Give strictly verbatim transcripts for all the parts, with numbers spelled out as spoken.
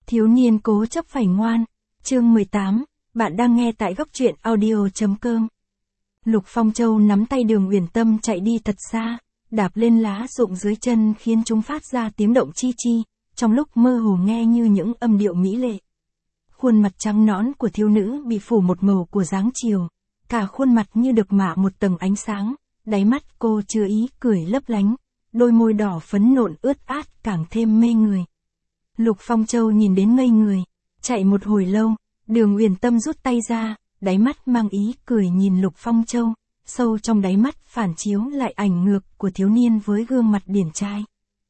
Thiếu niên cố chấp phải ngoan. Chương mười tám, bạn đang nghe tại góc truyện audio.com. Lục Phong Châu nắm tay Đường Uyển Tâm chạy đi thật xa, đạp lên lá rụng dưới chân khiến chúng phát ra tiếng động chi chi, trong lúc mơ hồ nghe như những âm điệu mỹ lệ. Khuôn mặt trắng nõn của thiếu nữ bị phủ một màu của dáng chiều, cả khuôn mặt như được mạ một tầng ánh sáng, đáy mắt cô chứa ý cười lấp lánh, đôi môi đỏ phấn nộn ướt át càng thêm mê người. Lục Phong Châu nhìn đến ngây người, chạy một hồi lâu, Đường Uyển Tâm rút tay ra, đáy mắt mang ý cười nhìn Lục Phong Châu, sâu trong đáy mắt phản chiếu lại ảnh ngược của thiếu niên với gương mặt điển trai.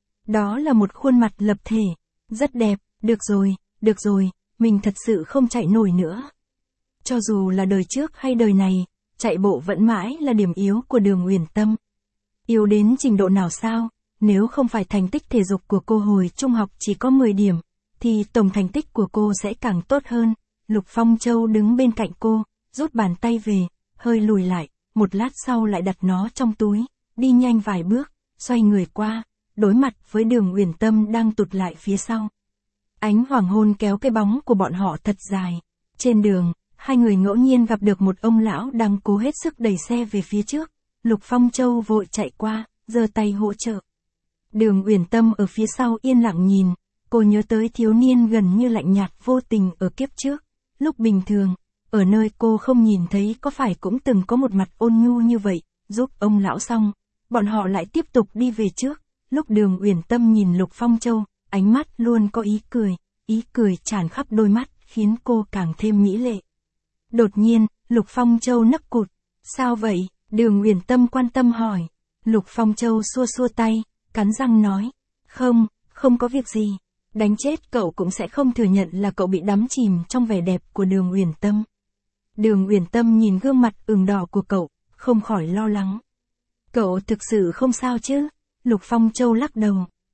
Đó là một khuôn mặt lập thể, rất đẹp, được rồi, được rồi, mình thật sự không chạy nổi nữa. Cho dù là đời trước hay đời này, chạy bộ vẫn mãi là điểm yếu của Đường Uyển Tâm. Yếu đến trình độ nào sao? Nếu không phải thành tích thể dục của cô hồi trung học chỉ có mười điểm, thì tổng thành tích của cô sẽ càng tốt hơn. Lục Phong Châu đứng bên cạnh cô, rút bàn tay về, hơi lùi lại, một lát sau lại đặt nó trong túi, đi nhanh vài bước, xoay người qua, đối mặt với Đường Uyển Tâm đang tụt lại phía sau. Ánh hoàng hôn kéo cái bóng của bọn họ thật dài. Trên đường, hai người ngẫu nhiên gặp được một ông lão đang cố hết sức đẩy xe về phía trước. Lục Phong Châu vội chạy qua, giơ tay hỗ trợ. Đường Uyển Tâm ở phía sau yên lặng nhìn, cô nhớ tới thiếu niên gần như lạnh nhạt vô tình ở kiếp trước. Lúc bình thường, ở nơi cô không nhìn thấy có phải cũng từng có một mặt ôn nhu như vậy, giúp ông lão xong, bọn họ lại tiếp tục đi về trước. Lúc Đường Uyển Tâm nhìn Lục Phong Châu, ánh mắt luôn có ý cười, ý cười tràn khắp đôi mắt, khiến cô càng thêm mỹ lệ. Đột nhiên, Lục Phong Châu nấc cụt. Sao vậy? Đường Uyển Tâm quan tâm hỏi. Lục Phong Châu xua xua tay, cắn răng nói. Không, không có việc gì. Đánh chết cậu cũng sẽ không thừa nhận là cậu bị đắm chìm trong vẻ đẹp của Đường Uyển Tâm. Đường Uyển Tâm nhìn gương mặt ửng đỏ của cậu, không khỏi lo lắng. Cậu thực sự không sao chứ? Lục Phong Châu lắc đầu.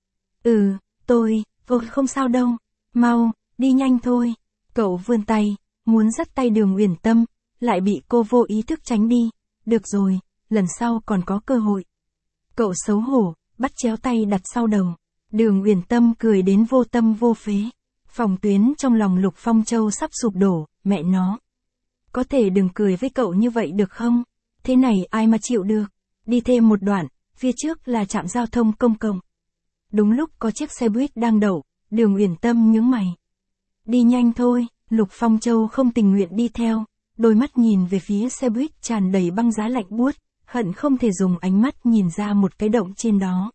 Ừ, tôi, tôi không sao đâu. Mau, đi nhanh thôi. Cậu vươn tay, muốn dắt tay Đường Uyển Tâm, lại bị cô vô ý thức tránh đi. Được rồi, lần sau còn có cơ hội. Cậu xấu hổ, bắt chéo tay đặt sau đầu. Đường Uyển Tâm cười đến vô tâm vô phế. Phòng tuyến trong lòng Lục Phong Châu sắp sụp đổ, mẹ nó. Có thể đừng cười với cậu như vậy được không? Thế này ai mà chịu được. Đi thêm một đoạn, phía trước là trạm giao thông công cộng. Đúng lúc có chiếc xe buýt đang đậu, Đường Uyển Tâm nhướng mày. Đi nhanh thôi, Lục Phong Châu không tình nguyện đi theo, đôi mắt nhìn về phía xe buýt tràn đầy băng giá lạnh buốt, hận không thể dùng ánh mắt nhìn ra một cái động trên đó.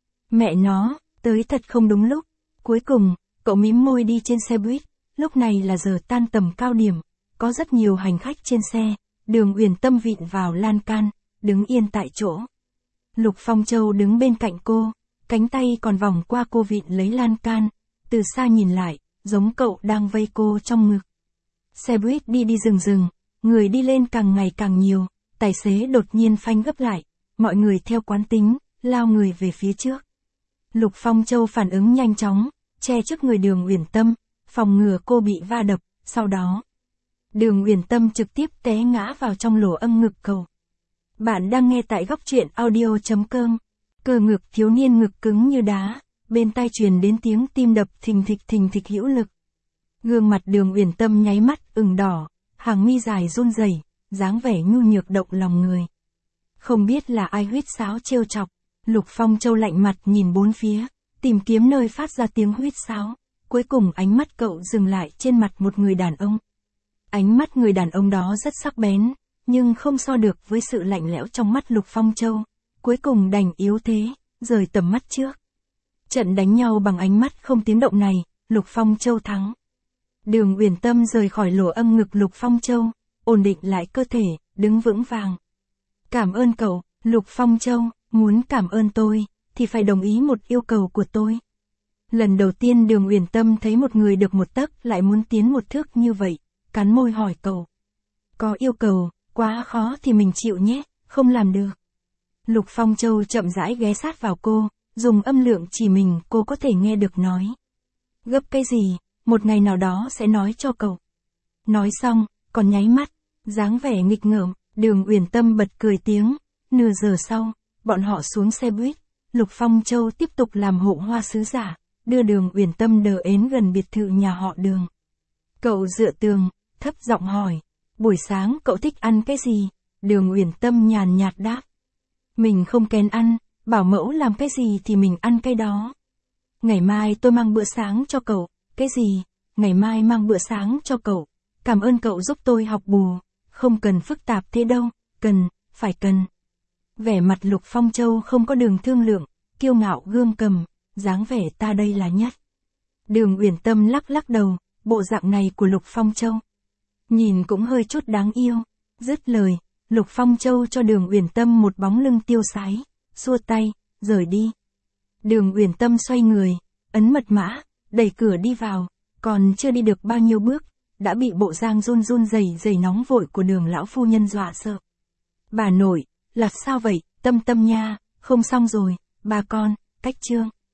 Mẹ nó, tới thật không đúng lúc. Cuối cùng, cậu mím môi đi trên xe buýt, lúc này là giờ tan tầm cao điểm, có rất nhiều hành khách trên xe, Đường Uyển Tâm vịn vào lan can, đứng yên tại chỗ. Lục Phong Châu đứng bên cạnh cô, cánh tay còn vòng qua cô vịn lấy lan can, từ xa nhìn lại, giống cậu đang vây cô trong ngực. Xe buýt đi đi rừng rừng, người đi lên càng ngày càng nhiều, tài xế đột nhiên phanh gấp lại, mọi người theo quán tính, lao người về phía trước. Lục Phong Châu phản ứng nhanh chóng, che trước người Đường Uyển Tâm, phòng ngừa cô bị va đập, sau đó Đường Uyển Tâm trực tiếp té ngã vào trong lỗ âm ngực cậu. Bạn đang nghe tại góc truyện audio.com. Cơ ngực thiếu niên ngực cứng như đá, bên tai truyền đến tiếng tim đập thình thịch thình thịch hữu lực. Gương mặt Đường Uyển Tâm nháy mắt ửng đỏ, hàng mi dài run rẩy, dáng vẻ nhu nhược động lòng người. Không biết là ai huýt sáo trêu chọc, Lục Phong Châu lạnh mặt nhìn bốn phía, tìm kiếm nơi phát ra tiếng huýt sáo, cuối cùng ánh mắt cậu dừng lại trên mặt một người đàn ông. Ánh mắt người đàn ông đó rất sắc bén, nhưng không so được với sự lạnh lẽo trong mắt Lục Phong Châu, cuối cùng đành yếu thế, rời tầm mắt trước. Trận đánh nhau bằng ánh mắt không tiếng động này, Lục Phong Châu thắng. Đường Uyển Tâm rời khỏi lỗ âm ngực Lục Phong Châu, ổn định lại cơ thể, đứng vững vàng. Cảm ơn cậu, Lục Phong Châu, muốn cảm ơn tôi, thì phải đồng ý một yêu cầu của tôi. Lần đầu tiên Đường Uyển Tâm thấy một người được một tấc lại muốn tiến một thước như vậy, cắn môi hỏi cậu. Có yêu cầu, quá khó thì mình chịu nhé, không làm được. Lục Phong Châu chậm rãi ghé sát vào cô, dùng âm lượng chỉ mình cô có thể nghe được nói. Gấp cái gì, một ngày nào đó sẽ nói cho cậu. Nói xong, còn nháy mắt, dáng vẻ nghịch ngợm, Đường Uyển Tâm bật cười tiếng. Nửa giờ sau, bọn họ xuống xe buýt, Lục Phong Châu tiếp tục làm hộ hoa sứ giả, đưa Đường Uyển Tâm đờ ến gần biệt thự nhà họ Đường. Cậu dựa tường, thấp giọng hỏi, buổi sáng cậu thích ăn cái gì? Đường Uyển Tâm nhàn nhạt đáp, mình không kén ăn, bảo mẫu làm cái gì thì mình ăn cái đó. Ngày mai tôi mang bữa sáng cho cậu. Cái gì? Ngày mai mang bữa sáng cho cậu. Cảm ơn cậu giúp tôi học bù. Không cần phức tạp thế đâu. Cần, phải cần. Vẻ mặt Lục Phong Châu không có Đường thương lượng, kiêu ngạo gương cầm, dáng vẻ ta đây là nhất. Đường Uyển Tâm lắc lắc đầu, bộ dạng này của Lục Phong Châu nhìn cũng hơi chút đáng yêu. Dứt lời, Lục Phong Châu cho Đường Uyển Tâm một bóng lưng tiêu sái, xua tay, rời đi. Đường Uyển Tâm xoay người, ấn mật mã, đẩy cửa đi vào, còn chưa đi được bao nhiêu bước, đã bị bộ dạng run run rẩy rẩy nóng vội của Đường lão phu nhân dọa sợ. Bà nội, là sao vậy, Tâm Tâm nha, không xong rồi, bà con, cách chương.